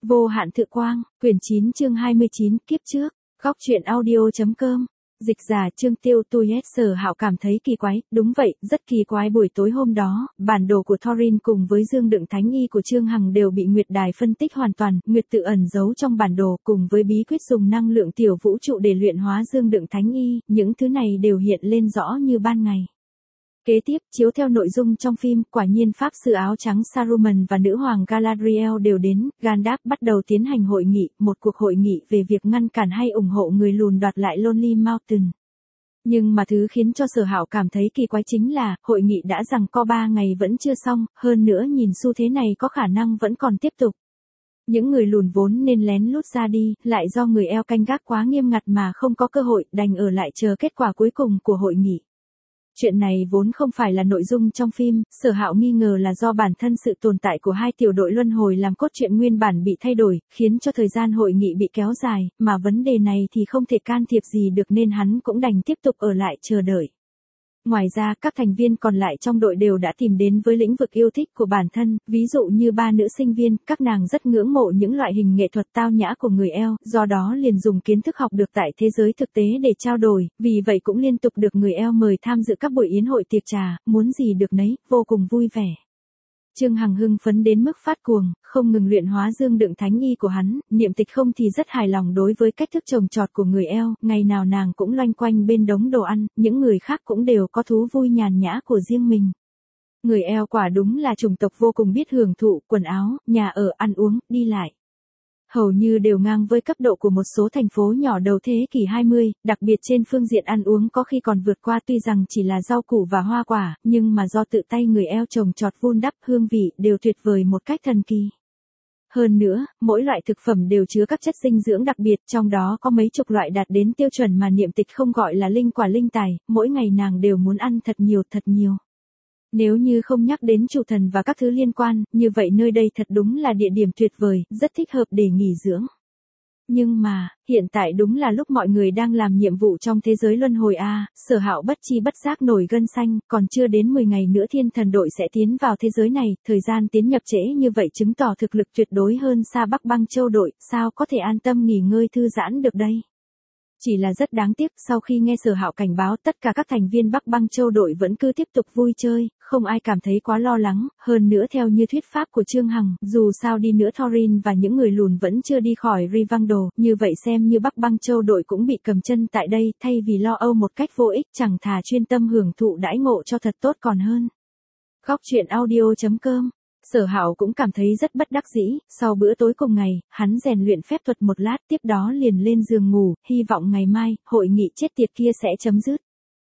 Vô hạn thự quang, quyển 9 chương 29, kiếp trước, góc truyện audio.com. Dịch giả Chương Tiêu Tui hết. Sở Hạo cảm thấy kỳ quái, đúng vậy, rất kỳ quái. Buổi tối hôm đó, bản đồ của Thorin cùng với dương đựng thánh y của Trương Hằng đều bị Nguyệt Đài phân tích hoàn toàn. Nguyệt tự ẩn giấu trong bản đồ cùng với bí quyết dùng năng lượng tiểu vũ trụ để luyện hóa dương đựng thánh y, những thứ này đều hiện lên rõ như ban ngày. Kế tiếp, chiếu theo nội dung trong phim, quả nhiên Pháp sư áo trắng Saruman và nữ hoàng Galadriel đều đến, Gandalf bắt đầu tiến hành hội nghị, một cuộc hội nghị về việc ngăn cản hay ủng hộ người lùn đoạt lại Lonely Mountain. Nhưng mà thứ khiến cho Sở Hạo cảm thấy kỳ quái chính là, hội nghị đã giằng co 3 ngày vẫn chưa xong, hơn nữa nhìn xu thế này có khả năng vẫn còn tiếp tục. Những người lùn vốn nên lén lút ra đi, lại do người eo canh gác quá nghiêm ngặt mà không có cơ hội, đành ở lại chờ kết quả cuối cùng của hội nghị. Chuyện này vốn không phải là nội dung trong phim, Sở Hạo nghi ngờ là do bản thân sự tồn tại của hai tiểu đội luân hồi làm cốt truyện nguyên bản bị thay đổi, khiến cho thời gian hội nghị bị kéo dài, mà vấn đề này thì không thể can thiệp gì được nên hắn cũng đành tiếp tục ở lại chờ đợi. Ngoài ra, các thành viên còn lại trong đội đều đã tìm đến với lĩnh vực yêu thích của bản thân, ví dụ như 3 nữ sinh viên, các nàng rất ngưỡng mộ những loại hình nghệ thuật tao nhã của người eo, do đó liền dùng kiến thức học được tại thế giới thực tế để trao đổi, vì vậy cũng liên tục được người eo mời tham dự các buổi yến hội tiệc trà, muốn gì được nấy, vô cùng vui vẻ. Trương Hằng hưng phấn đến mức phát cuồng, không ngừng luyện hóa dương đựng thánh y của hắn, Niệm Tịch không thì rất hài lòng đối với cách thức trồng trọt của người eo, ngày nào nàng cũng loanh quanh bên đống đồ ăn, những người khác cũng đều có thú vui nhàn nhã của riêng mình. Người eo quả đúng là chủng tộc vô cùng biết hưởng thụ, quần áo, nhà ở, ăn uống, đi lại. Hầu như đều ngang với cấp độ của một số thành phố nhỏ đầu thế kỷ 20, đặc biệt trên phương diện ăn uống có khi còn vượt qua, tuy rằng chỉ là rau củ và hoa quả, nhưng mà do tự tay người eo trồng trọt vun đắp, hương vị đều tuyệt vời một cách thần kỳ. Hơn nữa, mỗi loại thực phẩm đều chứa các chất dinh dưỡng đặc biệt, trong đó có mấy chục loại đạt đến tiêu chuẩn mà Niệm Tịch không gọi là linh quả linh tài, mỗi ngày nàng đều muốn ăn thật nhiều thật nhiều. Nếu như không nhắc đến chủ thần và các thứ liên quan, như vậy nơi đây thật đúng là địa điểm tuyệt vời, rất thích hợp để nghỉ dưỡng. Nhưng mà, hiện tại đúng là lúc mọi người đang làm nhiệm vụ trong thế giới luân hồi a. Sở Hạo bất chi bất giác nổi gân xanh, còn chưa đến 10 ngày nữa thiên thần đội sẽ tiến vào thế giới này, thời gian tiến nhập trễ như vậy chứng tỏ thực lực tuyệt đối hơn xa Bắc Băng Châu đội, sao có thể an tâm nghỉ ngơi thư giãn được đây. Chỉ là rất đáng tiếc, sau khi nghe Sở Hạo cảnh báo tất cả các thành viên Bắc Băng Châu đội vẫn cứ tiếp tục vui chơi, không ai cảm thấy quá lo lắng, hơn nữa theo như thuyết pháp của Trương Hằng, dù sao đi nữa Thorin và những người lùn vẫn chưa đi khỏi Rivendell, như vậy xem như Bắc Băng Châu đội cũng bị cầm chân tại đây, thay vì lo âu một cách vô ích chẳng thà chuyên tâm hưởng thụ đãi ngộ cho thật tốt còn hơn. Góc truyện audio.com. Sở Hạo cũng cảm thấy rất bất đắc dĩ, sau bữa tối cùng ngày, hắn rèn luyện phép thuật một lát tiếp đó liền lên giường ngủ, hy vọng ngày mai, hội nghị chết tiệt kia sẽ chấm dứt.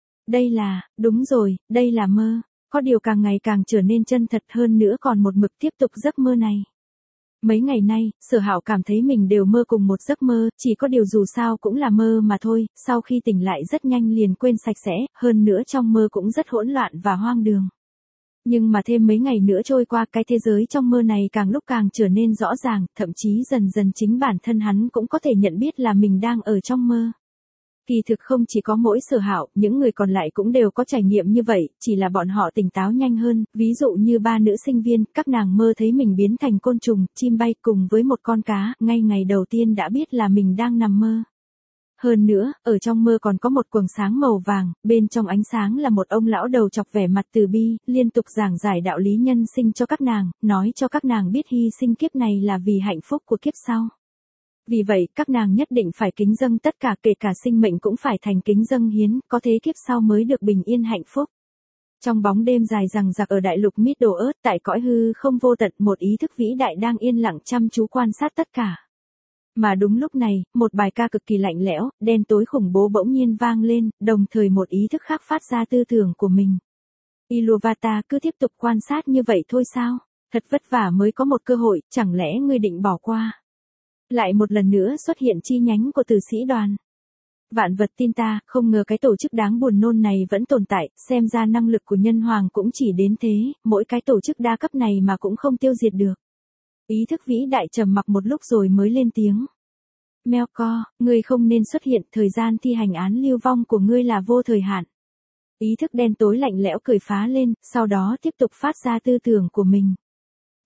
Đúng rồi, đây là mơ, có điều càng ngày càng trở nên chân thật hơn nữa còn một mực tiếp tục giấc mơ này. Mấy ngày nay, Sở Hạo cảm thấy mình đều mơ cùng một giấc mơ, chỉ có điều dù sao cũng là mơ mà thôi, sau khi tỉnh lại rất nhanh liền quên sạch sẽ, hơn nữa trong mơ cũng rất hỗn loạn và hoang đường. Nhưng mà thêm mấy ngày nữa trôi qua, cái thế giới trong mơ này càng lúc càng trở nên rõ ràng, thậm chí dần dần chính bản thân hắn cũng có thể nhận biết là mình đang ở trong mơ. Kỳ thực không chỉ có mỗi Sở Hạo, những người còn lại cũng đều có trải nghiệm như vậy, chỉ là bọn họ tỉnh táo nhanh hơn, ví dụ như 3 nữ sinh viên, các nàng mơ thấy mình biến thành côn trùng, chim bay cùng với một con cá, ngay ngày đầu tiên đã biết là mình đang nằm mơ. Hơn nữa, ở trong mơ còn có một quầng sáng màu vàng, bên trong ánh sáng là một ông lão đầu chọc vẻ mặt từ bi, liên tục giảng giải đạo lý nhân sinh cho các nàng, nói cho các nàng biết hy sinh kiếp này là vì hạnh phúc của kiếp sau. Vì vậy, các nàng nhất định phải kính dâng tất cả, kể cả sinh mệnh cũng phải thành kính dâng hiến, có thế kiếp sau mới được bình yên hạnh phúc. Trong bóng đêm dài dằng dặc ở đại lục Middle-earth, tại cõi hư không vô tận, một ý thức vĩ đại đang yên lặng chăm chú quan sát tất cả. Mà đúng lúc này, một bài ca cực kỳ lạnh lẽo, đen tối khủng bố bỗng nhiên vang lên, đồng thời một ý thức khác phát ra tư tưởng của mình. Iluvatar cứ tiếp tục quan sát như vậy thôi sao? Thật vất vả mới có một cơ hội, chẳng lẽ ngươi định bỏ qua? Lại một lần nữa xuất hiện chi nhánh của tử sĩ đoàn. Vạn vật tin ta, không ngờ cái tổ chức đáng buồn nôn này vẫn tồn tại, xem ra năng lực của nhân hoàng cũng chỉ đến thế, mỗi cái tổ chức đa cấp này mà cũng không tiêu diệt được. Ý thức vĩ đại trầm mặc một lúc rồi mới lên tiếng. Melkor, ngươi không nên xuất hiện, thời gian thi hành án lưu vong của ngươi là vô thời hạn. Ý thức đen tối lạnh lẽo cười phá lên, sau đó tiếp tục phát ra tư tưởng của mình.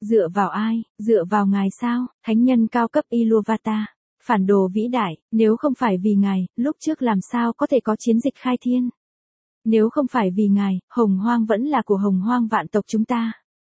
Dựa vào ai? Dựa vào ngài sao? Thánh nhân cao cấp Iluvatar. Phản đồ vĩ đại, nếu không phải vì ngài, lúc trước làm sao có thể có chiến dịch khai thiên? Nếu không phải vì ngài, Hồng Hoang vẫn là của Hồng Hoang vạn tộc chúng ta.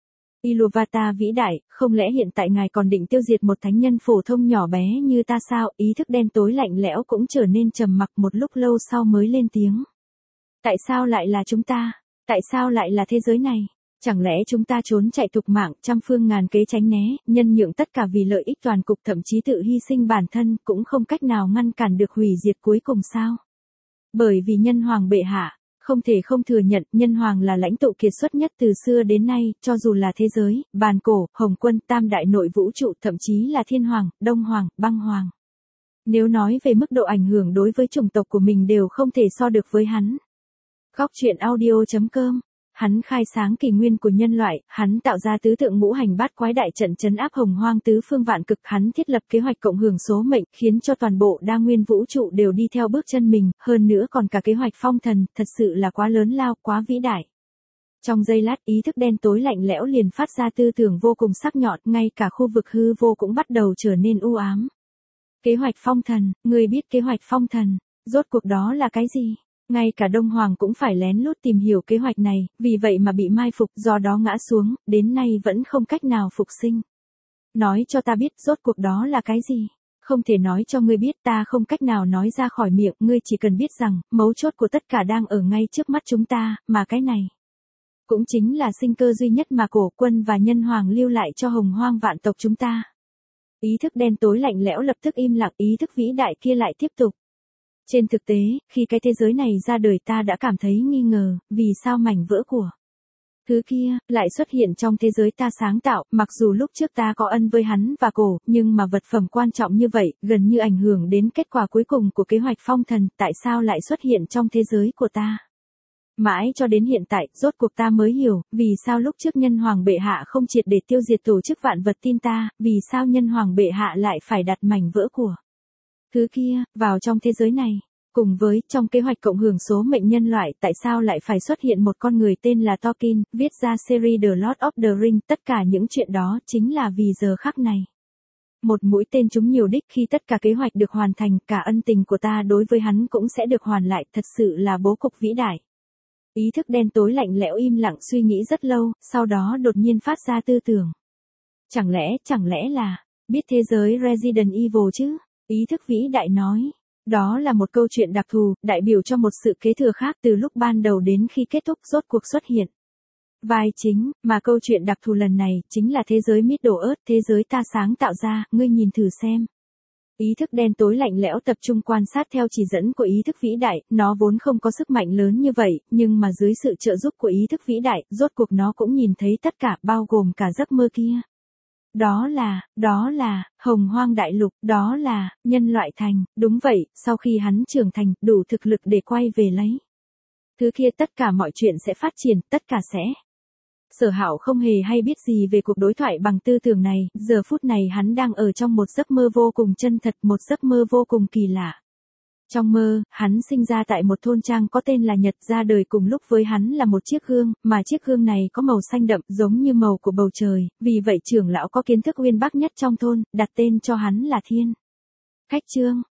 Iluvatar vĩ đại, không lẽ hiện tại ngài còn định tiêu diệt một thánh nhân phổ thông nhỏ bé như ta sao? Ý thức đen tối lạnh lẽo cũng trở nên trầm mặc, một lúc lâu sau mới lên tiếng. Tại sao lại là chúng ta? Tại sao lại là thế giới này? Chẳng lẽ chúng ta trốn chạy thục mạng, trăm phương ngàn kế tránh né, nhân nhượng tất cả vì lợi ích toàn cục, thậm chí tự hy sinh bản thân, cũng không cách nào ngăn cản được hủy diệt cuối cùng sao? Bởi vì nhân hoàng bệ hạ, không thể không thừa nhận, nhân hoàng là lãnh tụ kiệt xuất nhất từ xưa đến nay, cho dù là thế giới, bàn cổ, hồng quân, tam đại nội vũ trụ, thậm chí là thiên hoàng, đông hoàng, băng hoàng. Nếu nói về mức độ ảnh hưởng đối với chủng tộc của mình đều không thể so được với hắn. Góc truyện audio.com. Hắn khai sáng kỷ nguyên của nhân loại, hắn tạo ra tứ tượng ngũ hành bát quái đại trận trấn áp hồng hoang tứ phương vạn cực, hắn thiết lập kế hoạch cộng hưởng số mệnh, khiến cho toàn bộ đa nguyên vũ trụ đều đi theo bước chân mình, hơn nữa còn cả kế hoạch phong thần, thật sự là quá lớn lao, quá vĩ đại. Trong giây lát, ý thức đen tối lạnh lẽo liền phát ra tư tưởng vô cùng sắc nhọn, ngay cả khu vực hư vô cũng bắt đầu trở nên u ám. Kế hoạch phong thần, ngươi biết kế hoạch phong thần, rốt cuộc đó là cái gì? Ngay cả Đông Hoàng cũng phải lén lút tìm hiểu kế hoạch này, vì vậy mà bị mai phục, do đó ngã xuống, đến nay vẫn không cách nào phục sinh. Nói cho ta biết rốt cuộc đó là cái gì? Không thể nói cho ngươi biết, ta không cách nào nói ra khỏi miệng, ngươi chỉ cần biết rằng, mấu chốt của tất cả đang ở ngay trước mắt chúng ta, mà cái này cũng chính là sinh cơ duy nhất mà cổ quân và nhân hoàng lưu lại cho hồng hoang vạn tộc chúng ta. Ý thức đen tối lạnh lẽo lập tức im lặng, ý thức vĩ đại kia lại tiếp tục. Trên thực tế, khi cái thế giới này ra đời ta đã cảm thấy nghi ngờ, vì sao mảnh vỡ của thứ kia lại xuất hiện trong thế giới ta sáng tạo, mặc dù lúc trước ta có ân với hắn và cổ, nhưng mà vật phẩm quan trọng như vậy, gần như ảnh hưởng đến kết quả cuối cùng của kế hoạch phong thần, tại sao lại xuất hiện trong thế giới của ta? Mãi cho đến hiện tại, rốt cuộc ta mới hiểu, vì sao lúc trước nhân hoàng bệ hạ không triệt để tiêu diệt tổ chức vạn vật tin ta, vì sao nhân hoàng bệ hạ lại phải đặt mảnh vỡ của thứ kia vào trong thế giới này. Cùng với, trong kế hoạch cộng hưởng số mệnh nhân loại, tại sao lại phải xuất hiện một con người tên là Tolkien, viết ra series The Lord of the Rings, tất cả những chuyện đó chính là vì giờ khắc này. Một mũi tên trúng nhiều đích, khi tất cả kế hoạch được hoàn thành, cả ân tình của ta đối với hắn cũng sẽ được hoàn lại, thật sự là bố cục vĩ đại. Ý thức đen tối lạnh lẽo im lặng suy nghĩ rất lâu, sau đó đột nhiên phát ra tư tưởng. Chẳng lẽ là, biết thế giới Resident Evil chứ? Ý thức vĩ đại nói. Đó là một câu chuyện đặc thù, đại biểu cho một sự kế thừa khác từ lúc ban đầu đến khi kết thúc rốt cuộc xuất hiện. Vai chính, mà câu chuyện đặc thù lần này, chính là thế giới Middle-earth, thế giới ta sáng tạo ra, ngươi nhìn thử xem. Ý thức đen tối lạnh lẽo tập trung quan sát theo chỉ dẫn của ý thức vĩ đại, nó vốn không có sức mạnh lớn như vậy, nhưng mà dưới sự trợ giúp của ý thức vĩ đại, rốt cuộc nó cũng nhìn thấy tất cả, bao gồm cả giấc mơ kia. Đó là, hồng hoang đại lục, đó là, nhân loại thành, đúng vậy, sau khi hắn trưởng thành, đủ thực lực để quay về lấy thứ kia, tất cả mọi chuyện sẽ phát triển, tất cả sẽ. Sở Hạo không hề hay biết gì về cuộc đối thoại bằng tư tưởng này, giờ phút này hắn đang ở trong một giấc mơ vô cùng chân thật, một giấc mơ vô cùng kỳ lạ. Trong mơ, hắn sinh ra tại một thôn trang có tên là Nhật, ra đời cùng lúc với hắn là một chiếc gương, mà chiếc gương này có màu xanh đậm giống như màu của bầu trời, vì vậy trưởng lão có kiến thức uyên bác nhất trong thôn, đặt tên cho hắn là Thiên Khách Chương.